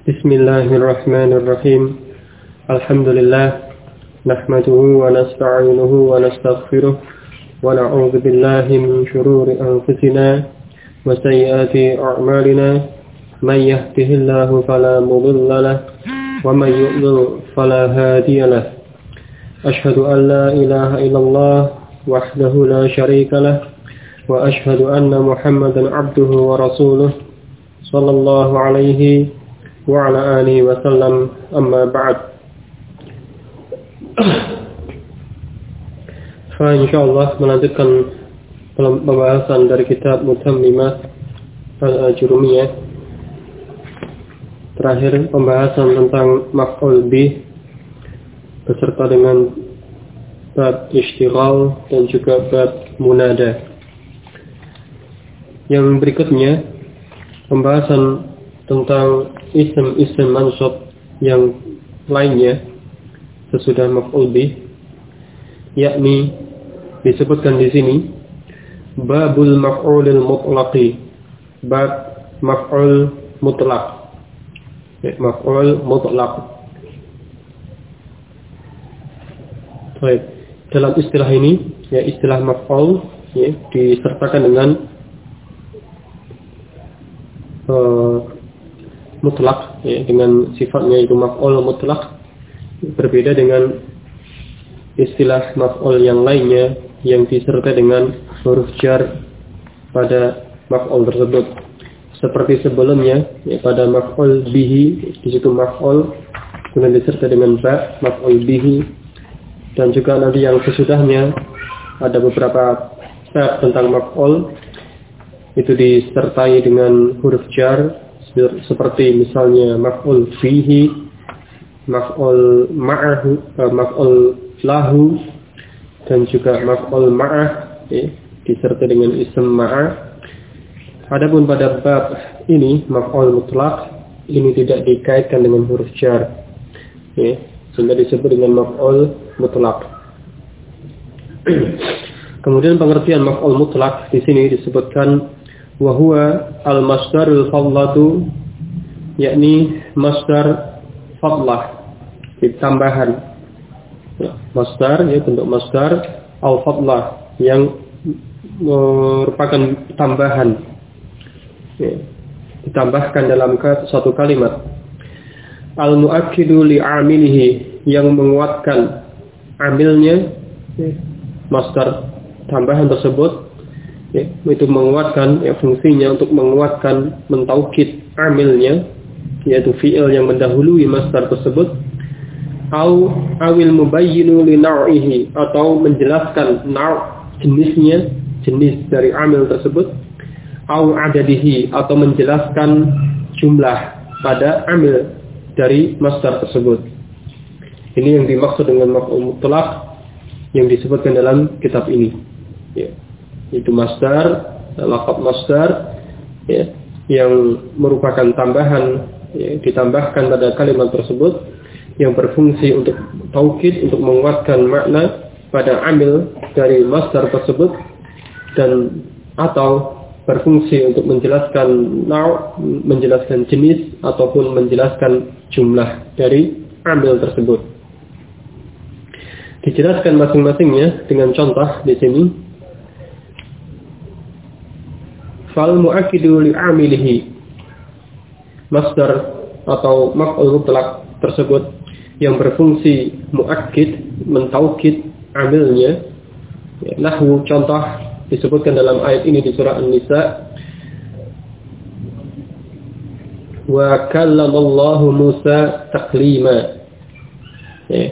Bismillahirrahmanirrahim. Alhamdulillah. Nahmaduhu wa nasta'inuhu wa nastaghfiruh. Wa na'udzu billahi min shururi anfusina wa sayyiati a'malina. Man yahdihillahu fala mudilla lahu wa man yudlil fala hadiya lahu. Ashhadu an la ilaha illallah wahdahu la syarika lahu wa ashhadu anna Muhammadan 'abduhu wa rasuluh sallallahu alaihi wa ala alihi wa sallam, amma ba'd. Insyaallah melanjutkan pembahasan dari kitab Mutammimat Al-Ajurumiyah. Terakhir pembahasan tentang maf'ul bih beserta dengan bab istighal dan juga bab munada. Yang berikutnya pembahasan tentang isim mansub yang lainnya sesudah maf'ul bih, yakni disebutkan di sini babul maf'ulil mutlaqi, bab maf'ul mutlaq, maf'ul mutlaq. Baik, dalam istilah ini, ya, istilah maf'ul, ya, disertakan dengan mutlak, ya, dengan sifatnya itu maf'ul mutlak, berbeda dengan istilah maf'ul yang lainnya yang disertai dengan huruf jar pada maf'ul tersebut. Seperti sebelumnya, ya, pada maf'ul bihi, di situ maf'ul kemudian disertai dengan ba, maf'ul bihi, dan juga nanti yang sesudahnya ada beberapa bab tentang maf'ul itu disertai dengan huruf jar, seperti misalnya maf'ul fihi, maf'ul ma'ahu, maf'ul lahu, dan juga maf'ul ma'ah, ya, disertai dengan ism ma'ah. Adapun pada bab ini maf'ul mutlaq ini tidak dikaitkan dengan huruf jar, ya, sehingga disebut dengan maf'ul mutlaq. Kemudian pengertian maf'ul mutlaq di sini disebutkan wa huwa al-masdarul fadlatu, yakni masdar fadlah, tambahan, ya, masdar, ya, bentuk masdar al-fadlah yang merupakan tambahan, ya, ditambahkan dalam satu kalimat. Al-mu'akkidu li'amilihi, yang menguatkan amilnya, ya, masdar tambahan tersebut, ya, itu menguatkan, ya, fungsinya untuk menguatkan, mentaukid amilnya, yaitu fi'il yang mendahului masdar tersebut. Awil mubayyinu li naw'ihi, atau menjelaskan jenisnya, jenis dari amil tersebut. Adadihi, atau menjelaskan jumlah pada amil dari masdar tersebut. Ini yang dimaksud dengan maf'ul mutlaq yang disebutkan dalam kitab ini, ya. Itu masdar, lafaz masdar, ya, yang merupakan tambahan, ya, ditambahkan pada kalimat tersebut, yang berfungsi untuk taukid, untuk menguatkan makna pada amil dari masdar tersebut, dan atau berfungsi untuk menjelaskan menjelaskan jenis ataupun menjelaskan jumlah dari amil tersebut. Dijelaskan masing-masingnya dengan contoh di sini. Fal mu'akkidu li'amilihi, masdar atau maf'ul mutlaq tersebut yang berfungsi mu'akkid, mentaukid amilnya, ya, nahwu, contoh disebutkan dalam ayat ini di surah An-Nisa, wa kallamallahu Musa taklima, ya.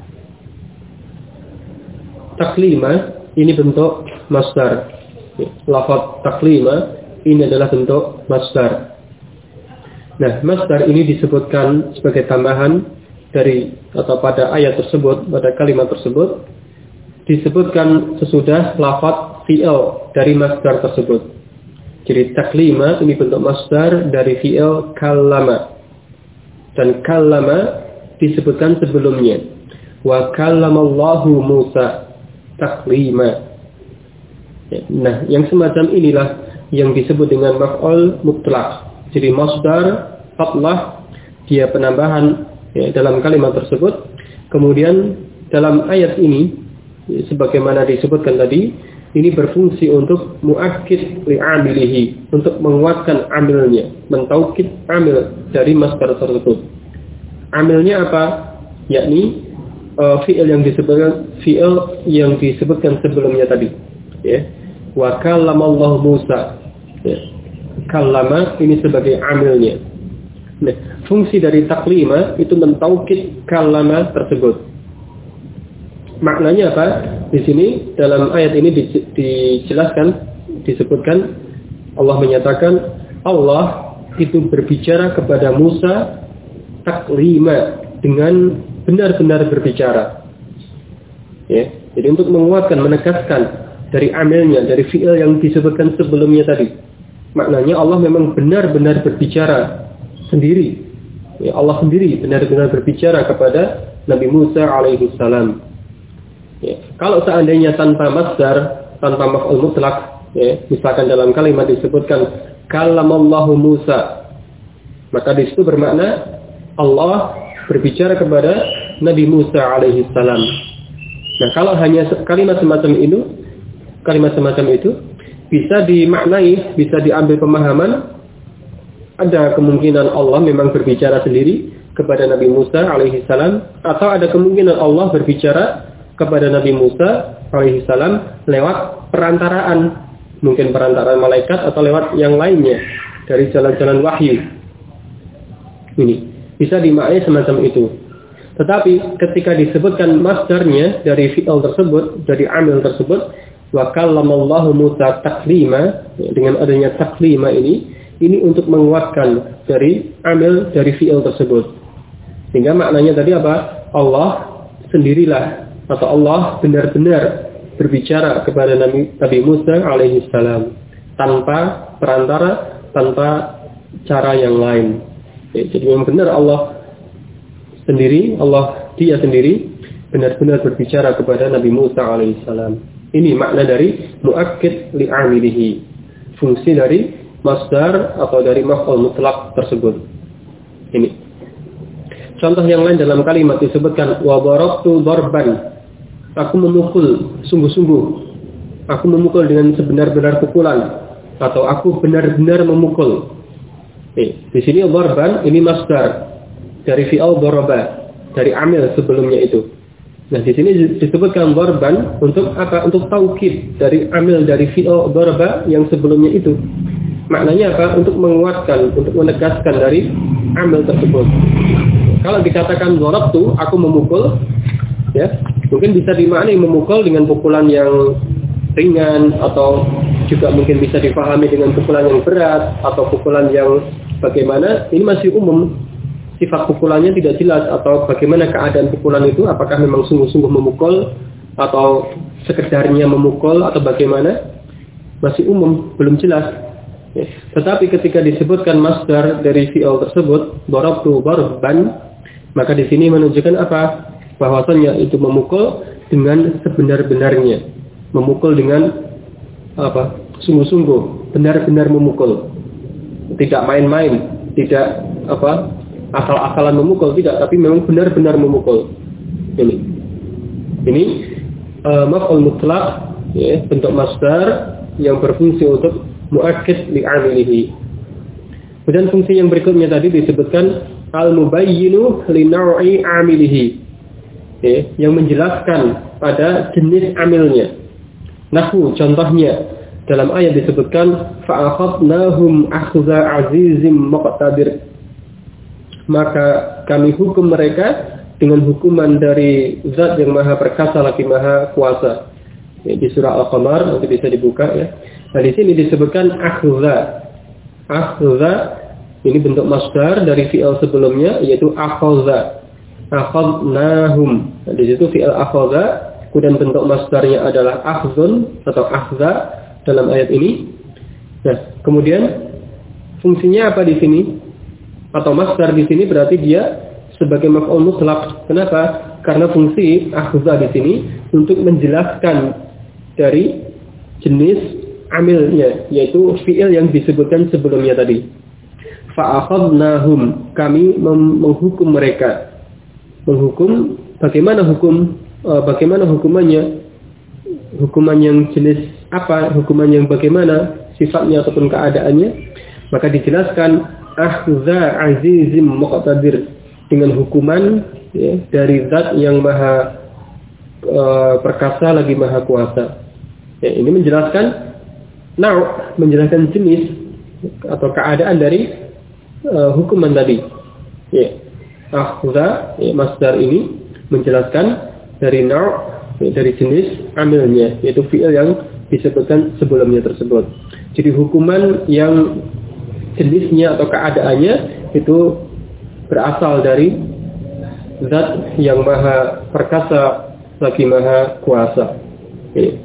Taklima ini bentuk masdar, ya. Lafaz taklima ini adalah bentuk masdar. Nah, masdar ini disebutkan sebagai tambahan dari atau pada ayat tersebut, pada kalimat tersebut, disebutkan sesudah lafaz fi'il dari masdar tersebut. Jadi taklima ini bentuk masdar dari fi'il kallama, dan kallama disebutkan sebelumnya. Wa kallamallahu Musa taklima. Nah, yang semacam inilah yang disebut dengan maf'ul mutlaq. Jadi masdar fadlah dia penambahan dalam kalimat tersebut. Kemudian dalam ayat ini sebagaimana disebutkan tadi, ini berfungsi untuk muakkid li'amilihi, untuk menguatkan amilnya, mentaukid amil dari masdar tersebut. Amilnya apa? Yakni fi'il yang disebutkan sebelumnya tadi. Ya. Wa kallamallahu Musa. Ya. Kallama ini sebagai amilnya. Nah, fungsi dari taklima itu mentaukid kallama tersebut. Maknanya apa? Di sini dalam ayat ini dijelaskan, disebutkan Allah menyatakan Allah itu berbicara kepada Musa taklima, dengan benar-benar berbicara. Ya, jadi untuk menguatkan, menegaskan dari amilnya, dari fi'il yang disebutkan sebelumnya tadi. Maknanya Allah memang benar-benar berbicara sendiri. Ya, Allah sendiri benar-benar berbicara kepada Nabi Musa alaihi salam. Ya, kalau seandainya tanpa masdar, tanpa maf'ul mutlak, ya, misalkan dalam kalimat disebutkan kallamallahu Musa, maka di situ bermakna Allah berbicara kepada Nabi Musa alaihi salam. Nah, kalau hanya kalimat semacam itu bisa dimaknai, bisa diambil pemahaman ada kemungkinan Allah memang berbicara sendiri kepada Nabi Musa alaihi salam, atau ada kemungkinan Allah berbicara kepada Nabi Musa alaihi salam lewat perantaraan, mungkin perantaraan malaikat atau lewat yang lainnya dari jalan-jalan wahyu. Ini bisa dimaknai semacam itu. Tetapi ketika disebutkan masdarnya dari fi'il tersebut, dari amil tersebut, wa kallamallahu Musa taklima, dengan adanya taklima ini untuk menguatkan dari amil dari fi'il tersebut. Sehingga maknanya tadi apa? Allah sendirilah, atau Allah benar-benar berbicara kepada Nabi Musa alaihi salam tanpa perantara, tanpa cara yang lain. Jadi memang benar Allah sendiri, dia sendiri benar-benar berbicara kepada Nabi Musa alaihissalam. Ini makna dari muakkid li'amilihi, fungsi dari masdar atau dari maf'ul mutlaq tersebut. Ini contoh yang lain dalam kalimat disebutkan wa darabtu darban, aku memukul sungguh-sungguh, aku memukul dengan sebenar-benar pukulan, atau aku benar-benar memukul. Di sini darban ini masdar dari fi'il daraba, dari amil sebelumnya itu. Nah, di sini disebutkan darban untuk apa? Untuk taukid dari amil dari fi'il daraba yang sebelumnya itu. Maknanya apa? Untuk menguatkan, untuk menegaskan dari amil tersebut. Kalau dikatakan darabtu, aku memukul, ya, mungkin bisa dimaknai memukul dengan pukulan yang ringan, atau juga mungkin bisa dipahami dengan pukulan yang berat atau pukulan yang bagaimana. Ini masih umum, sifat pukulannya tidak jelas, atau bagaimana keadaan pukulan itu, apakah memang sungguh-sungguh memukul atau sekedarnya memukul atau bagaimana, masih umum, belum jelas. Tetapi ketika disebutkan masdar dari fi'il tersebut, darabtu darban, maka di sini menunjukkan apa? Bahwasanya itu memukul dengan sebenar-benarnya, memukul dengan apa? Sungguh-sungguh, benar-benar memukul, tidak main-main, tidak apa? Asal-asalan memukul, tidak, tapi memang benar-benar memukul. Ini maf'ul mutlaq, ya, bentuk masdar yang berfungsi untuk muakkid li'amilihi. Kemudian fungsi yang berikutnya tadi disebutkan al-mubayyinu li naw'i amilihi, ya, yang menjelaskan pada jenis amilnya. Nahwu, contohnya dalam ayat disebutkan fa'akhadnahum akhza azizim muqtadir, maka kami hukum mereka dengan hukuman dari zat yang maha perkasa lagi maha kuasa. Ya, di surah Al-Qamar nanti bisa dibuka, ya. Nah, di sini disebutkan akhza. Akhza ini bentuk masdar dari fi'il sebelumnya, yaitu akhza. Akhadnahum. Nah, di situ fi'il akhza, kemudian bentuk masdarnya adalah akhzun atau akhza dalam ayat ini. Nah, kemudian fungsinya apa di sini? Atau masdar di sini berarti dia sebagai maf'ul mutlaq. Kenapa? Karena fungsi akhza di sini untuk menjelaskan dari jenis amilnya, yaitu fi'il yang disebutkan sebelumnya tadi. fa'akhadnahum, kami menghukum mereka. Menghukum, bagaimana hukumannya? Hukuman yang jenis apa? Hukuman yang bagaimana sifatnya ataupun keadaannya? Maka dijelaskan akhza azizim muqtadir, dengan hukuman ya, dari zat yang maha perkasa lagi maha kuasa. Ya, ini menjelaskan menjelaskan jenis atau keadaan dari hukuman tadi. Ya. Akhza ya, masdar ini menjelaskan dari dari jenis amilnya, yaitu fi'il yang disebutkan sebelumnya tersebut. Jadi hukuman yang jenisnya atau keadaannya itu berasal dari zat yang maha perkasa lagi maha kuasa. Ya.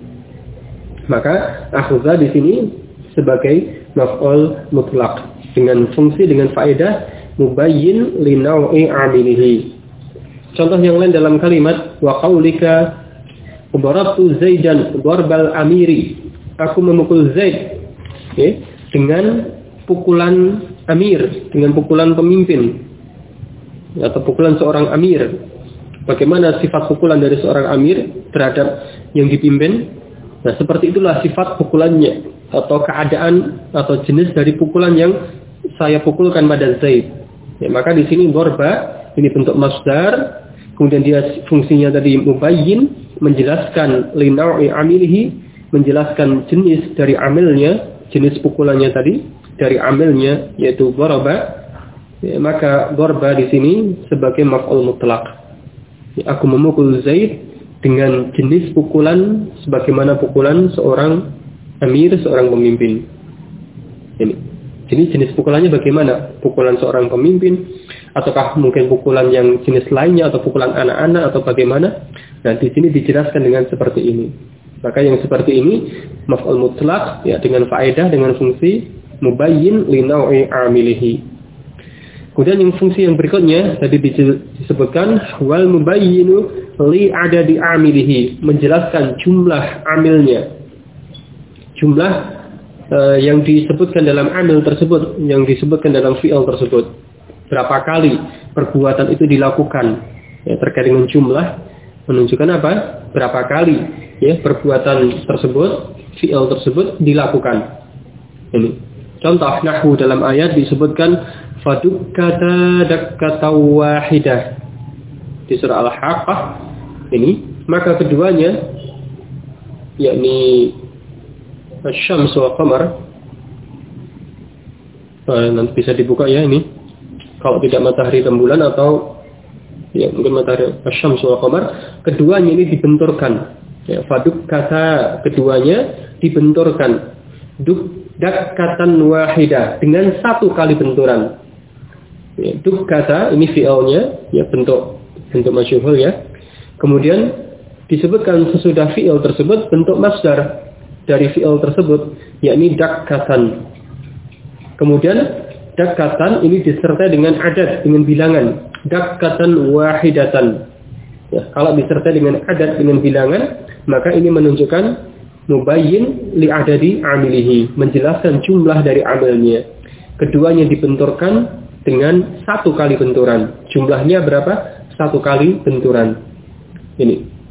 Maka akhza di sini sebagai maf'ul mutlaq dengan fungsi dengan faedah mubayyin li naw'i amilihi. Contoh yang lain dalam kalimat wa qaulika darabtu Zaidan darbal amiri, aku memukul Zaid ya, dengan pukulan amir, dengan pukulan pemimpin atau pukulan seorang amir. Bagaimana sifat pukulan dari seorang amir terhadap yang dipimpin? Nah, seperti itulah sifat pukulannya atau keadaan atau jenis dari pukulan yang saya pukulkan pada Zaid. Ya, maka di sini dorba ini bentuk masdar, kemudian dia fungsinya tadi mubayyin, menjelaskan li naw'i amilihi, menjelaskan jenis dari amilnya, jenis pukulannya tadi dari amilnya yaitu dorba. Ya, maka dorba di sini sebagai maf'ul mutlaq. Ya, aku memukul Zaid dengan jenis pukulan sebagaimana pukulan seorang amir, seorang pemimpin. Ini. Jadi jenis pukulannya bagaimana? Pukulan seorang pemimpin, ataukah mungkin pukulan yang jenis lainnya, atau pukulan anak-anak, atau bagaimana? Nah, di sini dijelaskan dengan seperti ini. Maka yang seperti ini maf'ul mutlaq ya, dengan faedah, dengan fungsi mubayyin li naw'i amilihi. Kemudian yang fungsi yang berikutnya tadi disebutkan wal mubayyinu li adadi amilihi, menjelaskan jumlah amilnya. Jumlah yang disebutkan dalam amil tersebut, yang disebutkan dalam fi'il tersebut, berapa kali perbuatan itu dilakukan ya, terkait dengan jumlah menunjukkan apa? Berapa kali ya perbuatan tersebut, fi'il tersebut dilakukan. Ini contoh nahwu dalam ayat disebutkan fadukkata dakkata wahidah di surah Al-Haqqah ini, maka keduanya yakni Asy-Syams wal Qamar, nanti bisa dibuka ya ini. Kalau tidak matahari rembulan atau ya mungkin matahari Asy-Syams wal Qamar, keduanya ini dibenturkan. Ya, faduk kata keduanya dibenturkan. Dakkatan wahidah, dengan satu kali benturan. Ya, duk kata ini fi'ilnya ya, bentuk masyhur ya. Kemudian disebutkan sesudah fi'il tersebut bentuk masdar dari fi'il tersebut, yakni dakkatan. Kemudian dakkatan ini disertai dengan adad, dengan bilangan, dakkatan wahidatan. Ya, kalau disertai dengan adad, dengan bilangan, maka ini menunjukkan mubayyin li adadi amilihi, menjelaskan jumlah dari amilnya. Keduanya dibenturkan dengan satu kali benturan. Jumlahnya berapa? Satu kali benturan. Ini.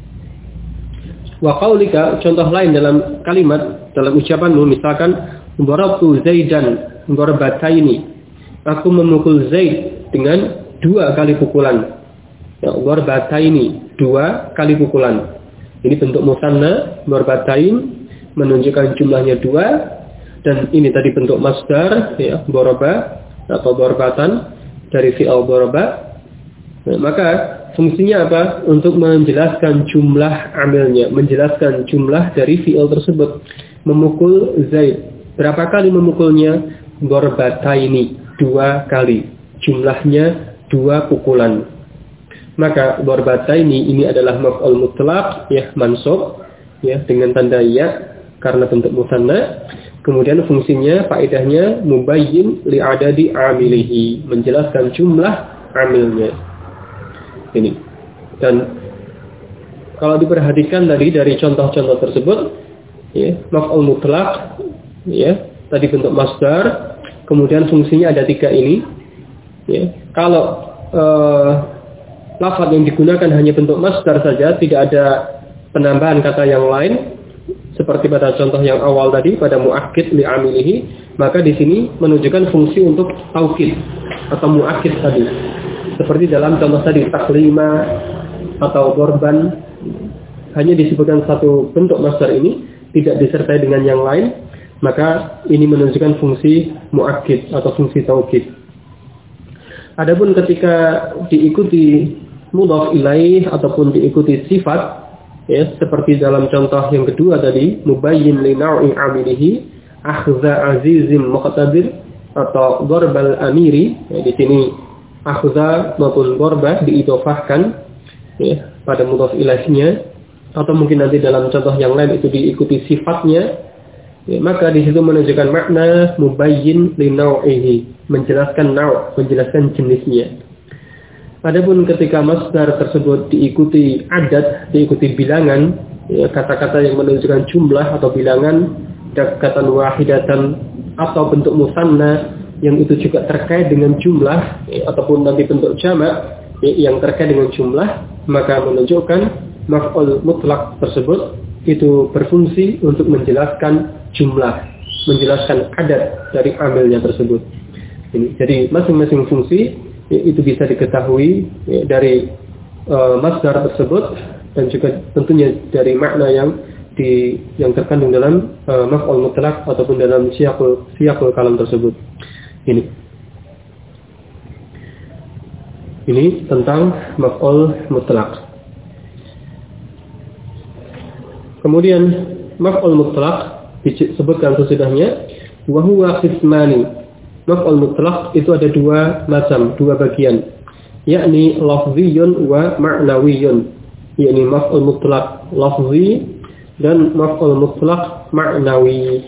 Wa qaulika, contoh lain dalam kalimat, dalam ucapanmu, misalkan darabtu Zaidan darbataini, aku memukul Zaid dengan dua kali pukulan. Ya, darbataini, dua kali pukulan. Ini bentuk musanna, darbatain, menunjukkan jumlahnya dua, dan ini tadi bentuk masdar ya, daraba atau darbatan dari fi'il daraba. Nah, maka fungsinya apa? Untuk menjelaskan jumlah amilnya, menjelaskan jumlah dari fi'il tersebut. Memukul Zaid, berapa kali memukulnya? Darbataini, dua kali. Jumlahnya dua pukulan. Maka darbataini ini adalah maf'ul mutlaq ya, mansub ya, dengan tanda ya karena bentuk musanna. Kemudian fungsinya, faedahnya mubayyin li adadi amilihi, menjelaskan jumlah amilnya. Ini. Dan kalau diperhatikan tadi dari contoh-contoh tersebut ya, maf'ul mutlaq ya, tadi bentuk masdar, kemudian fungsinya ada 3 ini. Ya. Kalau lafaz yang digunakan hanya bentuk masdar saja, tidak ada penambahan kata yang lain, seperti pada contoh yang awal tadi pada muakkid li'amilihi, maka di sini menunjukkan fungsi untuk taukid atau muakkid tadi. Seperti dalam contoh tadi taklima atau korban, hanya disebutkan satu bentuk masdar ini, tidak disertai dengan yang lain, maka ini menunjukkan fungsi muakkid atau fungsi taukid. Adapun ketika diikuti mudhaf ilaih ataupun diikuti sifat, ya, seperti dalam contoh yang kedua tadi, mubayyin li naw'i 'amilihi akhza azizim muqtadir atau darbal amiri, ya, di sini akhza maupun darba diidhofahkan, ya, pada mudhaf ilaihnya, atau mungkin nanti dalam contoh yang lain itu diikuti sifatnya, ya, maka di situ menunjukkan makna mubayyin li naw'ihi, menjelaskan naw', menjelaskan jenisnya. Adapun ketika masdar tersebut diikuti adat, diikuti bilangan, ya, kata-kata yang menunjukkan jumlah atau bilangan, dakatan wahidatan atau bentuk musanna yang itu juga terkait dengan jumlah, ya, ataupun nanti bentuk jamak, ya, yang terkait dengan jumlah, maka menunjukkan maf'ul mutlak tersebut itu berfungsi untuk menjelaskan jumlah, menjelaskan adat dari amilnya tersebut. Jadi masing-masing fungsi itu bisa diketahui, ya, dari masdar tersebut dan juga tentunya dari makna yang terkandung dalam maf'ul mutlaq ataupun dalam siyaqul kalam tersebut. Ini tentang maf'ul mutlaq. Kemudian maf'ul mutlaq disebutkan sesudahnya, wa huwa qismani. Maf'ul mutlaq itu ada 2 macam, 2 bagian, yakni lafziyun wa ma'nawiyun, yakni maf'ul mutlaq lafzi dan maf'ul mutlaq ma'nawi.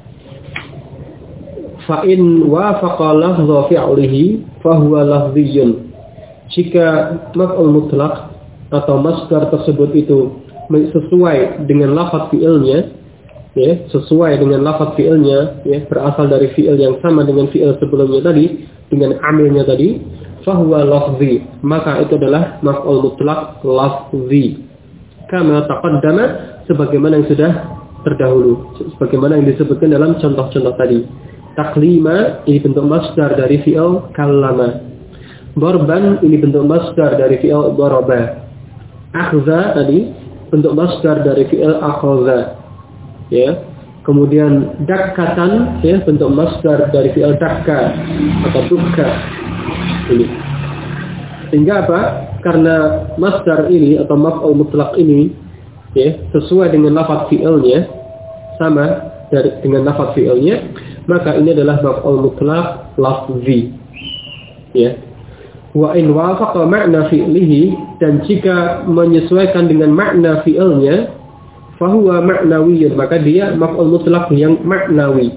Fa in wafaqa lafza fi'lihi fa huwa lafziyun. Jika maf'ul mutlaq atau masdar tersebut itu sesuai dengan lafaz fi'ilnya, ya, sesuai dengan lafaz fi'ilnya, ya, berasal dari fi'il yang sama dengan fi'il sebelumnya tadi, dengan amilnya tadi, fahuwa lafzi, maka itu adalah maf'ul mutlaq lafzi. Kama taqaddama, sebagaimana yang sudah terdahulu, sebagaimana yang disebutkan dalam contoh-contoh tadi. Taklima ini bentuk masdar dari fi'il kallama. Darban ini bentuk masdar dari fi'il daraba. Akhza tadi bentuk masdar dari fi'il akhadha. Ya, kemudian dakkatan, ya, bentuk masdar dari fi'il dakka atau dukka. Ini. Sehingga apa? Karena masdar ini atau maf'ul mutlaq ini, ya, sesuai dengan lafaz fi'ilnya, sama dengan lafaz fi'ilnya, maka ini adalah maf'ul mutlaq lafzi. Ya. Wa in wafaqa ma'na fi'lihi, dan jika menyesuaikan dengan makna fi'ilnya, fahuwa ma'nawiyun, maka dia maf'ul mutlaq yang maknawi.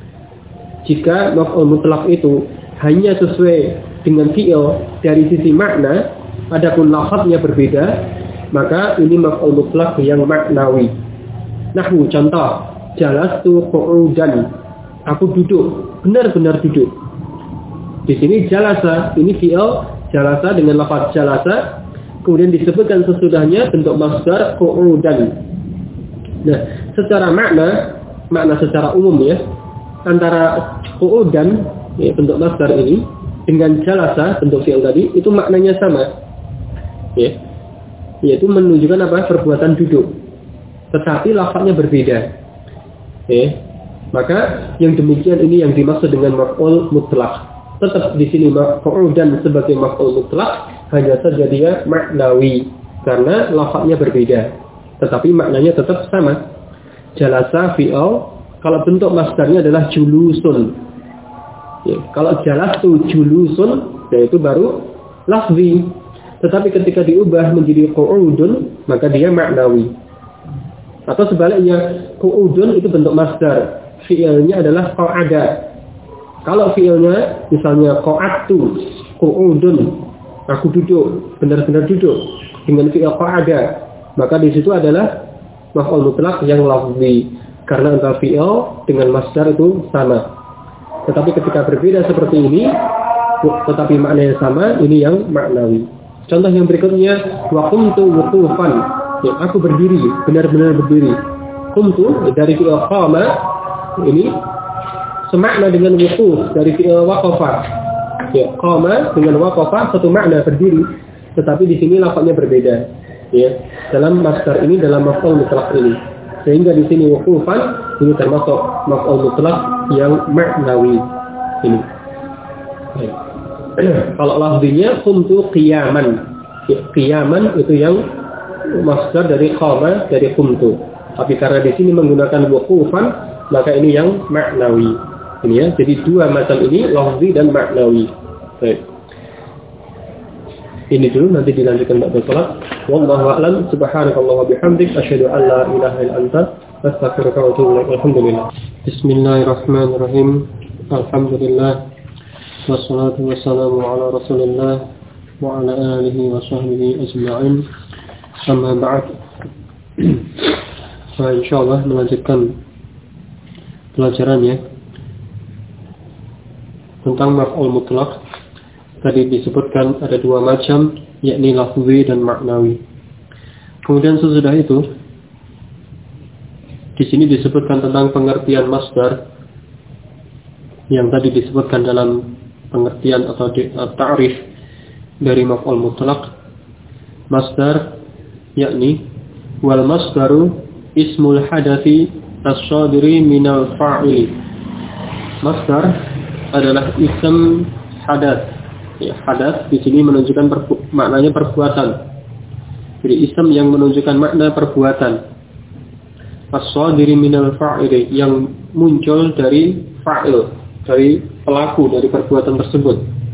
Jika maf'ul mutlaq itu hanya sesuai dengan fi'il dari sisi makna, adapun lafaznya berbeda, maka ini maf'ul mutlaq yang maknawi. Nahwu, contoh, jalastu qu'udan, aku duduk, benar-benar duduk. Di sini jalasa, ini fi'il jalasa dengan lafaz jalasa, kemudian disebutkan sesudahnya bentuk masdar qu'udan. Nah, secara makna secara umum, ya, antara qu'udan, ya, bentuk masdar ini dengan jalasa bentuk fi'il tadi itu maknanya sama, ya, yaitu menunjukkan apa? Perbuatan duduk, tetapi lafaznya berbeda, ya. Maka yang demikian ini yang dimaksud dengan maf'ul mutlaq. Tetap di sini qu'udan sebagai maf'ul mutlaq, hanya saja dia maknawi karena lafaznya berbeda, tetapi maknanya tetap sama. Jalasa fi'il, kalau bentuk masdarnya adalah julusun. Ya, kalau jalastu julusun, yaitu baru lafzi. Tetapi ketika diubah menjadi qu'udun, maka dia maknawi. Atau sebaliknya, qu'udun itu bentuk masdar, fi'ilnya adalah qa'ada. Kalau fi'ilnya misalnya qa'adtu, qu'udun, aku duduk, benar-benar duduk dengan fi'il qa'ada, maka di situ adalah maf'ul mutlaq yang lafzi karena antara fi'il dengan masdar itu sama. Tetapi ketika berbeda seperti ini, tetapi maknanya sama, ini yang maknawi. Contoh yang berikutnya, wa qumtu wuqufan. Ya, aku berdiri, benar-benar berdiri. Qumtu dari fi'il qama ini semakna dengan wuquf dari fi'il waqafa. Ya, qama dengan waqafa satu makna berdiri, tetapi di sini lafaznya berbeda. Ya, dalam masdar ini, dalam maf'ul mutlaq ini. Sehingga di sini wuqufan ini termasuk maf'ul mutlaq yang maknawi. Ini. Baik. Kalau lafzinya qumtu qiyaman. Ya, qiyaman itu yang masdar dari qama dari qumtu. Tapi karena di sini menggunakan wuqufan, maka ini yang maknawi. Ini ya. Jadi dua macam ini, lafzi dan maknawi. Baik. Ini dulu, nanti dilanjutkan ba'da salat. Wallahu a'lam. Subhanakallah wa bihamdik asyhadu an la ilaha illa anta astaghfiruka wa atubu ilaik. Alhamdulillah. Bismillahirrahmanirrahim. Alhamdulillah. Wassalatu wassalamu ala Rasulillah wa ala alihi wa sahbihi ajma'in. Amma ba'd. Nah, insyaallah melanjutkan pelajarannya tentang maf'ul mutlaq. Tadi disebutkan ada dua macam, yakni lafzi dan maknawi. Kemudian sesudah itu di sini disebutkan tentang pengertian masdar yang tadi disebutkan dalam pengertian atau ta'rif dari maf'ul mutlaq. Masdar yakni wal masdaru ismul hadathi as-sadiri minal fa'ili. Masdar adalah ism hadath. Ya, hadath di sini menunjukkan maknanya perbuatan. Jadi ism yang menunjukkan makna perbuatan. As-sadiri minal fa'ili, yang muncul dari fa'il, dari pelaku dari perbuatan tersebut.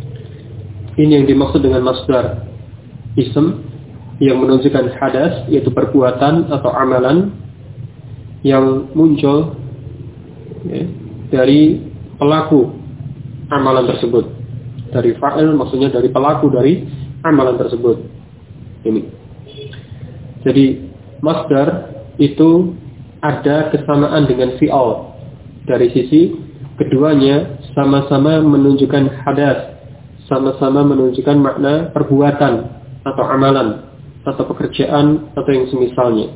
Ini yang dimaksud dengan masdar. Ism yang menunjukkan hadas, yaitu perbuatan atau amalan yang muncul ya, dari pelaku amalan tersebut. Dari fa'il maksudnya dari pelaku dari amalan tersebut. Ini. Jadi masdar itu ada kesamaan dengan fi'al. Dari sisi keduanya sama-sama menunjukkan hadas, sama-sama menunjukkan makna perbuatan atau amalan atau pekerjaan atau yang semisalnya.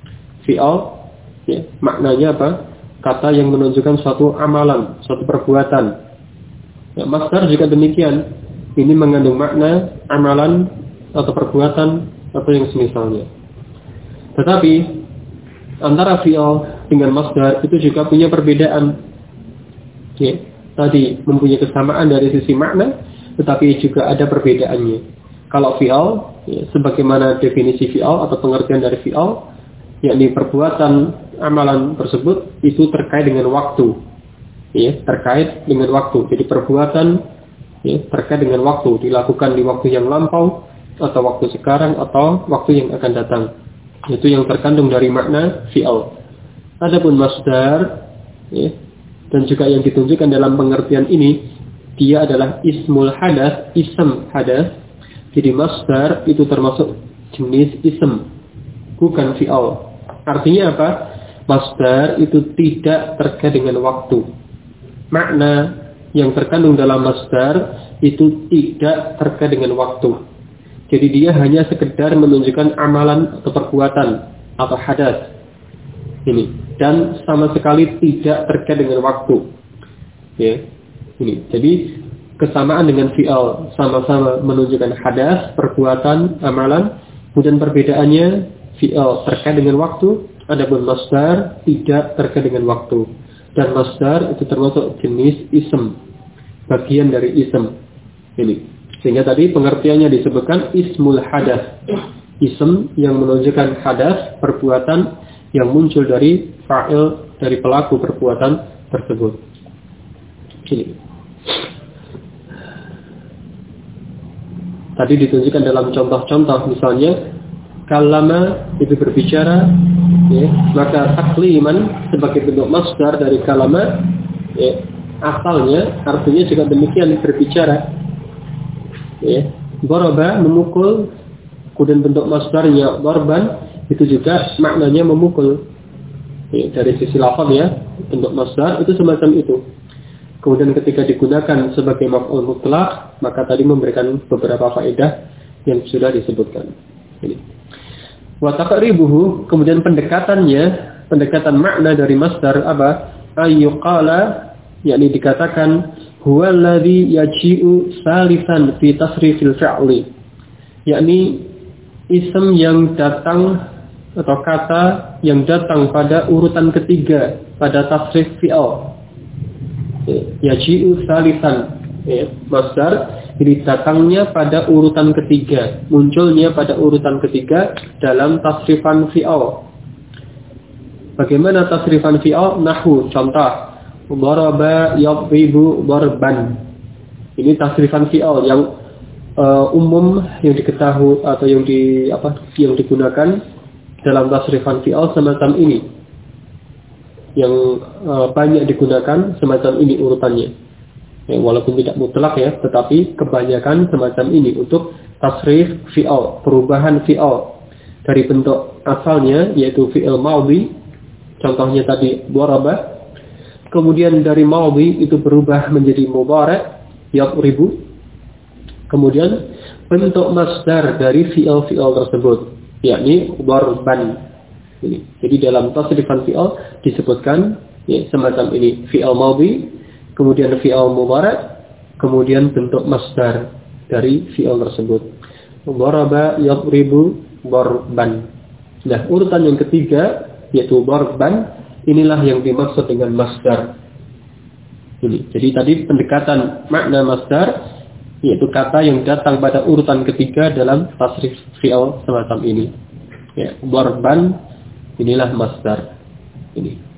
Fi'al ya, maknanya apa? Kata yang menunjukkan suatu amalan, suatu perbuatan. Ya, masdar juga demikian. Ini mengandung makna amalan atau perbuatan atau yang semisalnya. Tetapi antara fi'al dengan masdar itu juga punya perbedaan. Ya, tadi mempunyai kesamaan dari sisi makna, tetapi juga ada perbedaannya. Kalau fi'al, ya, sebagaimana definisi fi'al atau pengertian dari fi'al, yakni perbuatan amalan tersebut itu terkait dengan waktu. Ya, terkait dengan waktu. Jadi perbuatan ya, terkait dengan waktu, dilakukan di waktu yang lampau atau waktu sekarang atau waktu yang akan datang. Itu yang terkandung dari makna fi'al. Adapun masdar ya, dan juga yang ditunjukkan dalam pengertian ini, dia adalah ismul hadas, ism hadas. Jadi masdar itu termasuk jenis ism, bukan fi'al. Artinya apa? Masdar itu tidak terkait dengan waktu. Makna yang terkandung dalam masdar itu tidak terkait dengan waktu. Jadi dia hanya sekedar menunjukkan amalan atau perbuatan atau hadas. Ini. Dan sama sekali tidak terkait dengan waktu. Ya. Ini. Jadi kesamaan dengan fi'al, sama-sama menunjukkan hadas, perbuatan, amalan. Kemudian perbedaannya, fi'al terkait dengan waktu, adapun masdar tidak terkait dengan waktu. Dan masdar itu termasuk jenis ism, bagian dari ism. Ini. Sehingga tadi pengertiannya disebutkan ismul hadas. Ism yang menunjukkan hadas, perbuatan yang muncul dari fa'il, dari pelaku perbuatan tersebut. Ini. Tadi ditunjukkan dalam contoh-contoh, misalnya kalama itu berbicara, ya, maka takliman sebagai bentuk masdar dari kalama, ya, asalnya artinya juga demikian, berbicara. Ya, daraba memukul, kemudian bentuk masdarnya darban itu juga maknanya memukul. Ya, dari sisi lafaz ya, bentuk masdar itu semacam itu. Kemudian ketika digunakan sebagai maf'ul mutlaq, maka tadi memberikan beberapa faedah yang sudah disebutkan. Ini. Wa taqribuhu, kemudian pendekatan makna dari masdar apa? Ayyuqala, yakni dikatakan huwa alladhi yaji'u salisan fi tasrifil fi'li. Yakni isim yang datang atau kata yang datang pada urutan ketiga pada tasrif fi'al. Yaji'u salisan, masdar ini datangnya pada urutan ketiga, munculnya pada urutan ketiga dalam tasrifan fi'al. Bagaimana tasrifan fi'al? Nahwu, contoh, daraba yadribu darban. Ini tasrifan fi'al yang umum, yang diketahui atau yang digunakan dalam tasrifan fi'al semacam ini, yang banyak digunakan semacam ini urutannya. Walaupun tidak mutlak ya, tetapi kebanyakan semacam ini untuk tasrif fi'al, perubahan fi'al dari bentuk asalnya yaitu fi'il madhi, contohnya tadi daraba, kemudian dari madhi itu berubah menjadi mudhari' yadribu, kemudian bentuk masdar dari fi'al tersebut yakni darban. Jadi dalam tasrifan fi'al disebutkan semacam ini, fi'al madhi, kemudian fi'al mudhari', kemudian bentuk masdar dari fi'al tersebut. Daraba yadribu darban. Nah, urutan yang ketiga yaitu darban, inilah yang dimaksud dengan masdar. Ini. Jadi tadi pendekatan makna masdar yaitu kata yang datang pada urutan ketiga dalam tasrif fi'al semacam ini. Ya, darban inilah masdar. Ini.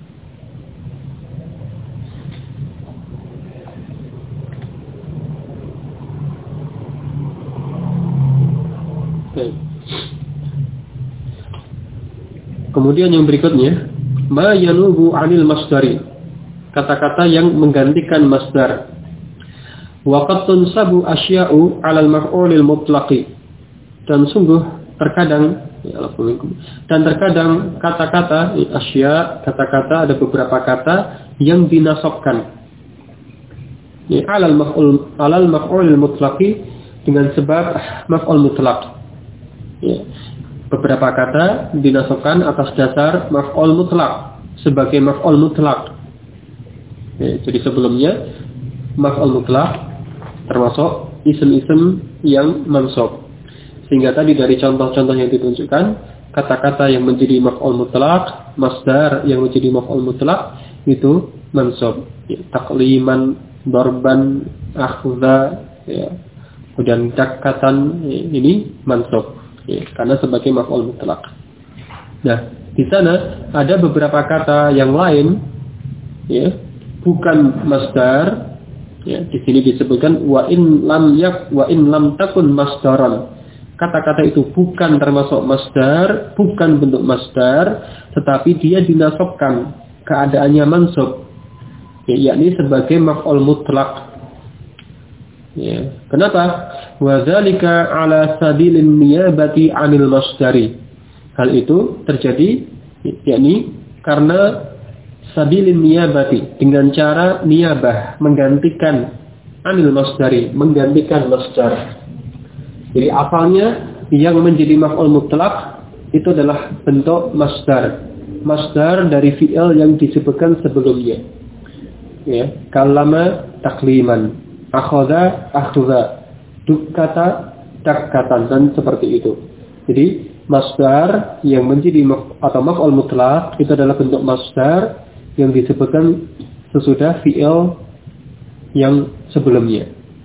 Kemudian yang berikutnya, ma yanubu 'anil masdari, kata-kata yang menggantikan masdar. Wa qad tunsabu asya'u 'alal maf'ulil mutlaqi, dan sungguh terkadang kata-kata asya, kata-kata ada beberapa kata yang dinasabkan 'alal maf'ulil mutlaqi dengan sebab maf'ul mutlaq. Ya. Beberapa kata dinasabkan atas dasar maf'ul mutlaq sebagai maf'ul mutlaq. Ya, jadi sebelumnya maf'ul mutlaq termasuk isim-isim yang mansub. Sehingga tadi dari contoh-contoh yang ditunjukkan, kata-kata yang menjadi maf'ul mutlaq, masdar yang menjadi maf'ul mutlaq itu mansub. Ya, takliman, darban, akhdha, ya. Kemudian dakatan, ya, ini mansub. Ya, karena sebagai maf'ul mutlaq. Nah, di sana ada beberapa kata yang lain, ya, bukan masdar. Ya, di sini disebutkan wa in lam takun masdaran. Kata-kata itu bukan termasuk masdar, bukan bentuk masdar, tetapi dia dinasabkan, keadaannya mansub. Ya, yakni sebagai maf'ul mutlaq. Ya, kenapa? Wa dzalika 'ala sabilin niyabati 'anil masdari. Hal itu terjadi yakni karena sabilin niyabati, dengan cara niyabah, menggantikan 'anil masdari, menggantikan masdar. Jadi asalnya yang menjadi maf'ul mutlaq itu adalah bentuk masdar. Masdar dari fi'il yang disebutkan sebelumnya. Ya, kallama takliman, akhadha akhdha, dukkata dakkatan, dan seperti itu. Jadi masdar yang menjadi atau maf'ul mutlaq itu adalah bentuk masdar yang disebutkan sesudah fi'il yang sebelumnya.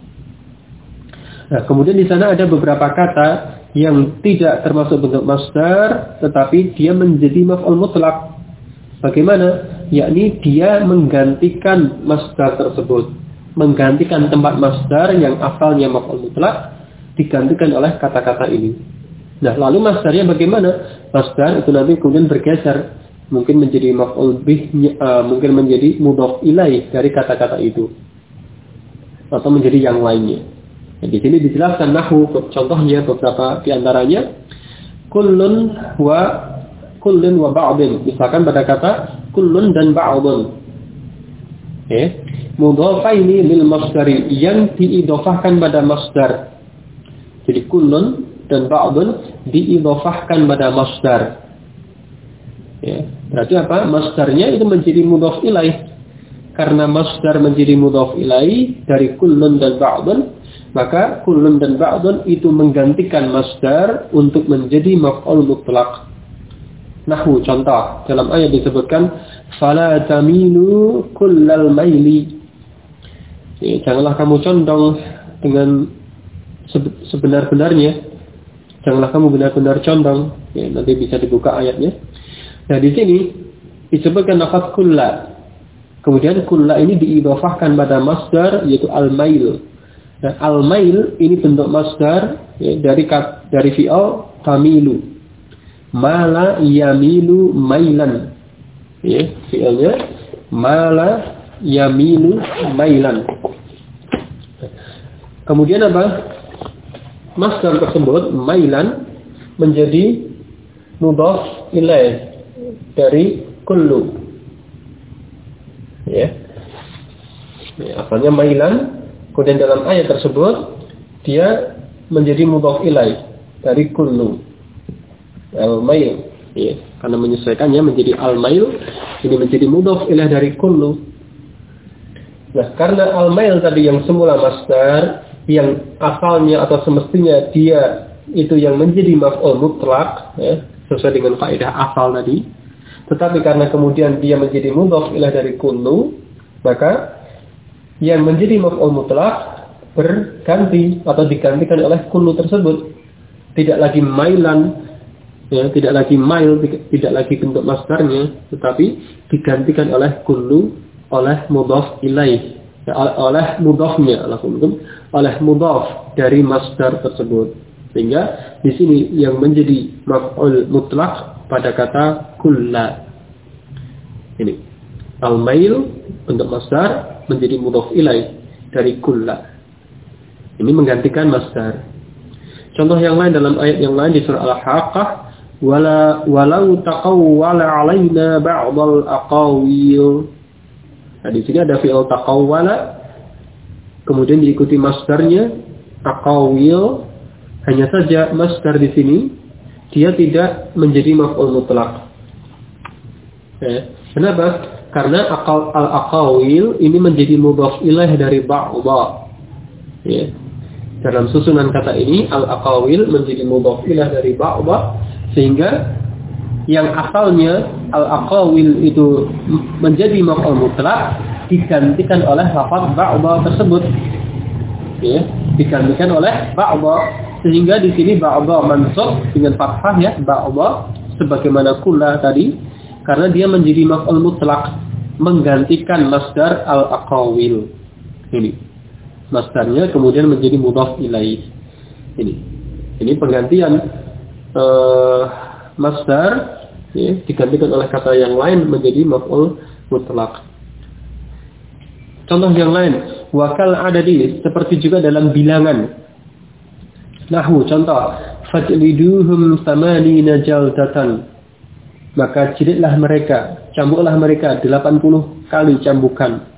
Nah, kemudian di sana ada beberapa kata yang tidak termasuk bentuk masdar, tetapi dia menjadi maf'ul mutlaq. Bagaimana? Yakni dia menggantikan masdar tersebut, menggantikan tempat masdar yang asalnya maf'ul mutlaq digantikan oleh kata-kata ini. Nah, lalu masdarnya bagaimana? Masdar itu nanti kemudian bergeser, mungkin menjadi maf'ul bih, mungkin menjadi mudhaf ilaih dari kata-kata itu, atau menjadi yang lainnya. Nah, di sini dijelaskan nahwu, contohnya beberapa di antaranya kullun wa ba'dun. Misalkan pada kata kullun dan ba'dun. mudhafaini lil masdari, yang diidhofahkan pada masdar. Jadi kullun dan ba'dun diidhofahkan pada masdar. Ya, berarti apa? Masdarnya itu menjadi mudhaf ilaih. Karena masdar menjadi mudhaf ilaih dari kullun dan ba'dun, maka kullun dan ba'dun itu menggantikan masdar untuk menjadi maf'ul mutlaq. Nahwu, contoh dalam ayat disebutkan fala tamilu kullal maili. Ya, janganlah kamu condong dengan sebenar-benarnya. Janganlah kamu benar-benar condong. Ya, nanti bisa dibuka ayatnya. Nah, di sini disebutkan lafaz kulla. Kemudian kulla ini diidhofahkan pada masdar yaitu al-mail. Nah, al-mail ini bentuk masdar ya, dari fi'al tamilu. Mala yamilu mailan. Ya, fi'ilnya mala yamilu mailan. Kemudian apa? Masdar tersebut mailan menjadi mudhaf ilaih dari kullu. Ya. Asalnya mailan, kemudian dalam ayat tersebut dia menjadi mudhaf ilaih dari kullu. Al-mail, ya, karena menyesuaikannya menjadi al-mail, ini menjadi mudhaf ilaih dari kullu. Nah, karena al-mail tadi yang semula masdar, yang asalnya atau semestinya dia itu yang menjadi maf'ul mutlaq, ya, sesuai dengan kaidah asal tadi. Tetapi karena kemudian dia menjadi mudhaf ilaih dari kullu, maka yang menjadi maf'ul mutlaq berganti atau digantikan oleh kullu tersebut. Tidak lagi mailan, ya, tidak lagi mail, tidak lagi bentuk masdarnya, tetapi digantikan oleh kullu, oleh mudhaf ilaih, ya, oleh mudhafnya, oleh mudhaf dari masdar tersebut. Sehingga di sini yang menjadi maf'ul mutlaq pada kata kulla. Ini al-mail bentuk masdar menjadi mudhaf ilaih dari kulla. Ini menggantikan masdar. Contoh yang lain dalam ayat yang lain di surah Al-Haqqah, walau taqawwala 'alaina ba'dal aqawil. Nah, di sini ada fi'il taqawwala, kemudian diikuti masdarnya aqawil. Hanya saja masdar di sini dia tidak menjadi maf'ul mutlaq. Ya. Kenapa? Karena al-aqawil ini menjadi mudhaf ilaih dari ba'dha. Ya. Dalam susunan kata ini al-aqawil menjadi mudhaf ilaih dari ba'dha, sehingga yang asalnya al-aqawil itu menjadi maf'ul mutlaq digantikan oleh lafaz ba'dha tersebut. Ya, digantikan oleh ba'dha. Sehingga di sini ba'dha mansub dengan fathah, ya, ba'dha sebagaimana kulla tadi, karena dia menjadi maf'ul mutlaq menggantikan masdar al-aqawil. Ini masdarnya kemudian menjadi mudhaf ilaih. Ini penggantian masdar, ya, digantikan oleh kata yang lain menjadi maf'ul mutlaq. Contoh yang lain, wakal adadi, seperti juga dalam bilangan. Nahwu, contoh, fajliduhum samanina jaldatan. Maka jilidlah mereka, cambuklah mereka 80 kali cambukan.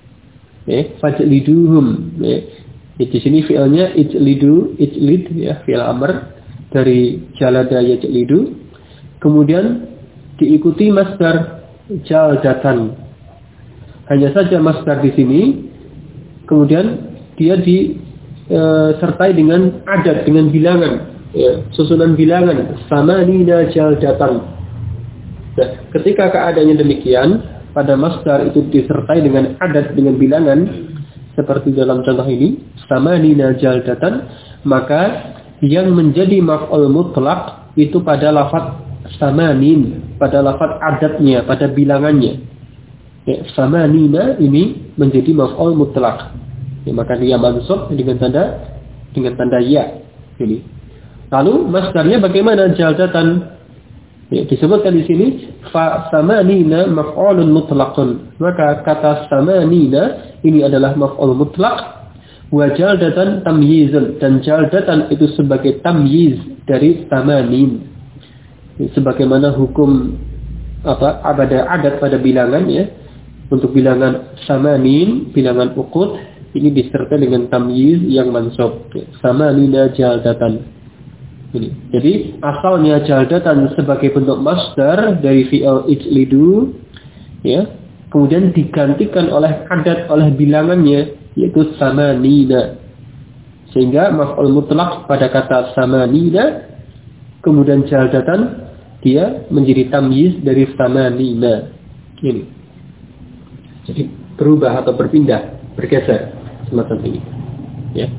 Fajliduhum. Di sini fi'ilnya ijlid, ya, fi'il amr dari jalada yajlidu. Kemudian diikuti masdar jaldatan. Hanya saja masdar di sini kemudian dia disertai dengan adat, dengan bilangan, ya, susunan bilangan samanina jaldatan. Nah, ketika keadaannya demikian, pada masdar itu disertai dengan adat, dengan bilangan, seperti dalam contoh ini samanina jaldatan, maka yang menjadi maf'ul mutlaq itu pada lafaz samanin, pada lafaz adatnya, pada bilangannya. Ya, samanina ini menjadi maf'ul mutlaq. Ya, maka dia mansub dengan tanda ya. Ini. Lalu masdarnya bagaimana? Jaldatan. Ya, disebutkan di sini fa samanina maf'ulun mutlaqun. Maka kata samanina ini adalah maf'ul mutlaq, wa jaldatan tamyizun, dan jaldatan itu sebagai tamyiz dari samanin. Sebagaimana hukum adat pada bilangan, ya. Untuk bilangan samanin, bilangan uqud, ini disertai dengan tamyiz yang mansub. Samanina jaldatan. Ini. Jadi asalnya jaldatan sebagai bentuk masdar dari fi'il ijlidu, ya, kemudian digantikan oleh adat, oleh bilangannya, yaitu samanina. Sehingga maf'ul mutlaq pada kata samanina, kemudian jaldatan, dia menjadi tamyiz dari samanina. Ini. Jadi berubah atau berpindah, bergeser semacam ini. Ya.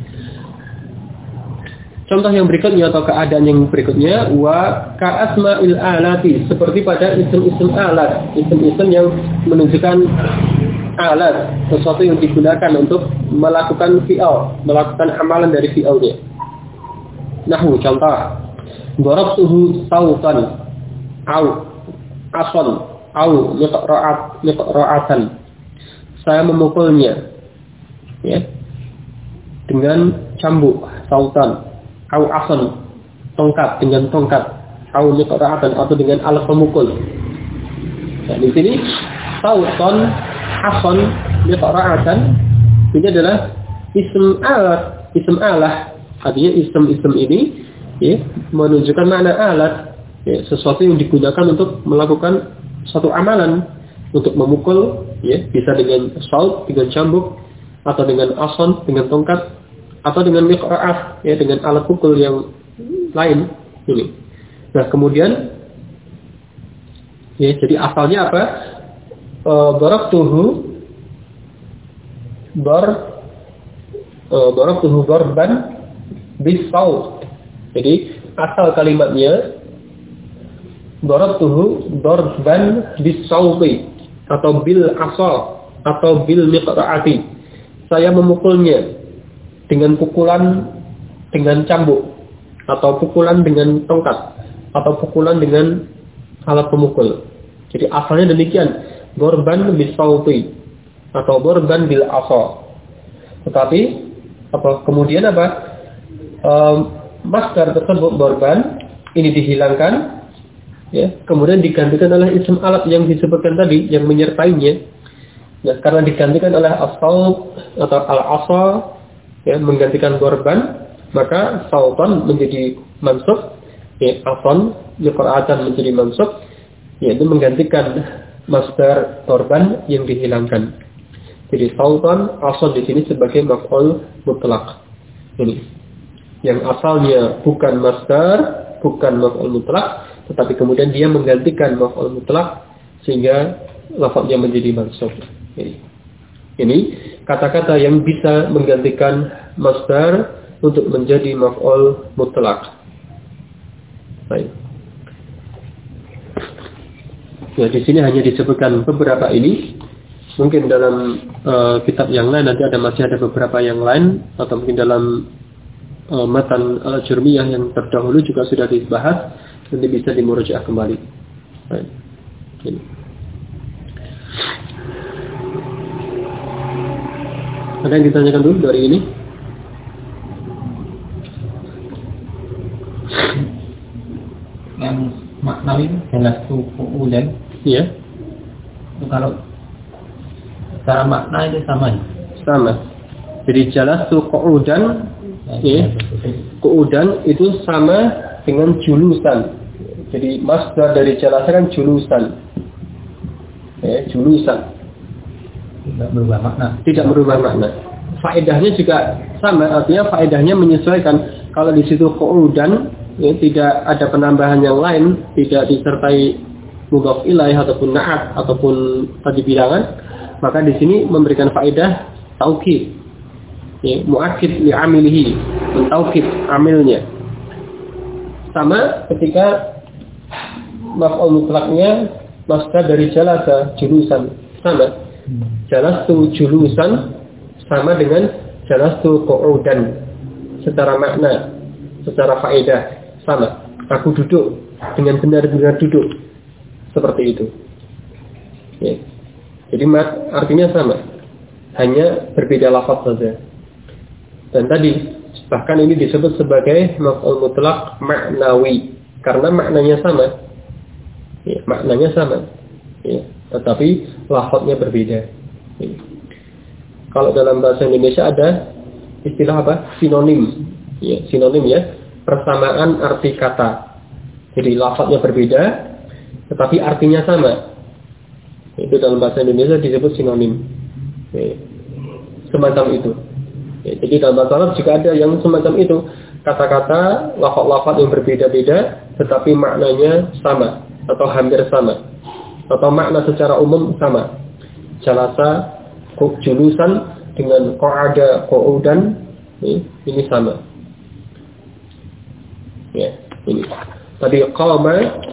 Contoh yang berikutnya atau keadaan yang berikutnya, wa ka'asma'il alati, seperti pada isim-isim alat, isim-isim yang menunjukkan alat, sesuatu yang digunakan untuk melakukan fi'al, melakukan amalan dari fi'alnya. Nahwu, contoh, darabtuhu sautan, au ason, au miqra'atan. Saya memukulnya, ya, dengan cambuk, sautan, au ason, tongkat, dengan tongkat, au miqra'atan, atau dengan alat pemukul. Nah, di sini sautan, ason, miqra'atan ini adalah ism alat, ism alah. Artinya ism ini, ya, menunjukkan makna alat, ya, sesuatu yang digunakan untuk melakukan suatu amalan, untuk memukul, ya, bisa dengan saut, dengan cambuk, atau dengan ason, dengan tongkat, atau dengan miqra'ah, ya, dengan alat pukul yang lain. Ini. Nah, kemudian, ya, jadi asalnya apa? Darabtuhu darban bis-saut. Jadi asal kalimatnya darabtuhu darban bis-sauti, atau bil asa, atau bil miqra'ati. Saya memukulnya dengan pukulan dengan cambuk, atau pukulan dengan tongkat, atau pukulan dengan alat pemukul. Jadi asalnya demikian, darban bis-sauti atau darban bil asa. Tetapi kemudian masdar tersebut darban ini dihilangkan, ya, kemudian digantikan oleh isim alat yang disebutkan tadi yang menyertainya. Nah, karena digantikan oleh as-saut atau al-asa, ya, menggantikan darban, maka sautan menjadi mansub, ya, ason miqra'atan menjadi mansub, yaitu menggantikan masdar darban yang dihilangkan. Jadi sautan, ason di sini sebagai maf'ul mutlaq. Ini yang asalnya bukan masdar, bukan maf'ul mutlaq, tetapi kemudian dia menggantikan maf'ul mutlaq sehingga lafaznya menjadi mansub. Ini kata-kata yang bisa menggantikan masdar untuk menjadi maf'ul mutlaq. Baik. Ya, di sini hanya disebutkan beberapa ini. Mungkin dalam kitab yang lain nanti masih ada beberapa yang lain, atau mungkin dalam matan al-jurmiyah yang terdahulu juga sudah dibahas, nanti bisa dimurojaah kembali. Baik. Ini. Ada yang ditanyakan dulu dari ini? Yang maknawi jelas ulan. Iya. Kalau secara makna itu sama. Sama. Jadi jalastu qu'udan, ya. Qu'udan itu sama dengan julusan. Jadi masdar dari jalasa kan julusan. Ya, julusan. Tidak berubah makna. Tidak berubah makna. Faedahnya juga sama, artinya faedahnya menyesuaikan. Kalau di situ qu'udan, ya, tidak ada penambahan yang lain, tidak disertai mudhaf ilaih ataupun na'at ataupun tadi bilangan, maka di sini memberikan faedah taukid, ya, muakkid li amilihi, mentaukid amilnya. Sama ketika maf'ul mutlaqnya masdar dari jalasa, julusan, sama. Jalastu julusan sama dengan jalastu qu'udan secara makna, secara faedah sama. Aku duduk dengan benar-benar duduk seperti itu. Ya. Jadi artinya sama, hanya berbeda lafaz saja. Dan tadi bahkan ini disebut sebagai maf'ul mutlaq ma'nawi karena maknanya sama. Ya, maknanya sama. Ya. tetapi lafadznya berbeda. Kalau dalam bahasa Indonesia ada istilah apa? Sinonim. Ya, sinonim ya, persamaan arti kata. Jadi lafadznya berbeda, tetapi artinya sama. Itu dalam bahasa Indonesia disebut sinonim. Ya, semacam itu. Ya, jadi dalam bahasa Arab juga ada yang semacam itu. Kata-kata, lafaz-lafaz yang berbeda-beda, tetapi maknanya sama atau hampir sama, atau makna secara umum sama. Jalasa, julusan dengan qa'ada, qu'udan, ini sama. Ya, ini. Tadi qama,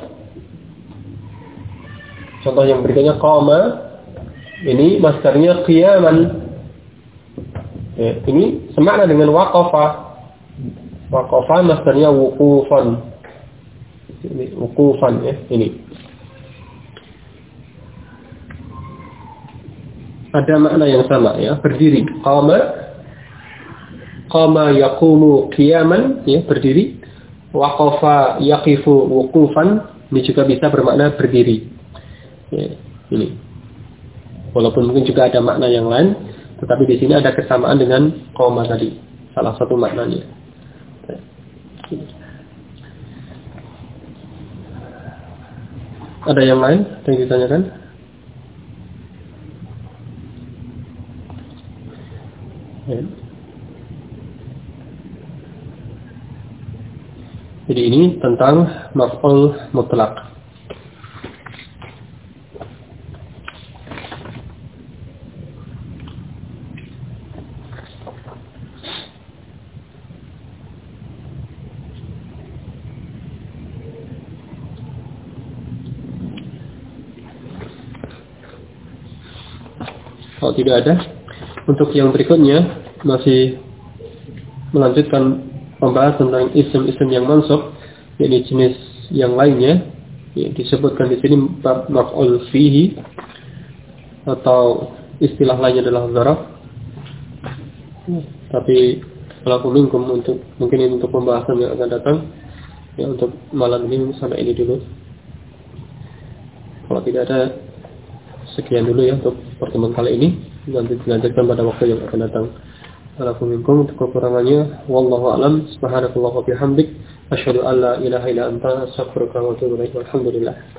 contoh yang berikutnya qama, ini masdarnya qiyaman. Ya, ini semakna dengan waqafa. Waqafa masdarnya wuqufan. Ini wuqufan ya, ini. Ada makna yang sama ya, berdiri. Qama yaqumu qiyaman ya, berdiri. Waqafa yaqifu wuqufan, ini juga bisa bermakna berdiri. Ya, ini. Walaupun mungkin juga ada makna yang lain, tetapi di sini ada kesamaan dengan qama tadi. Salah satu maknanya. Ada yang lain yang ditanyakan? Ya. Jadi ini tentang maf'ul mutlaq. Kalau tidak ada, untuk yang berikutnya masih melanjutkan pembahasan tentang isim-isim yang mansub, yakni jenis yang lainnya, yang disebutkan di sini bab maf'ul fihi atau istilah lainnya adalah zaraf. Tapi kalau minkum untuk mungkin ini untuk pembahasan yang akan datang, ya untuk malam ini sampai ini dulu. Kalau tidak ada, sekian dulu ya untuk pertemuan kali ini. Nanti dilanjutkan pada waktu yang akan datang. Assalamualaikum minkum, untuk kekurangannya wallahu a'lam. Subhanakallah wa bihamdik, asyhadu an la ilaha illa anta, astaghfiruka wa atubu ilaik. Alhamdulillah.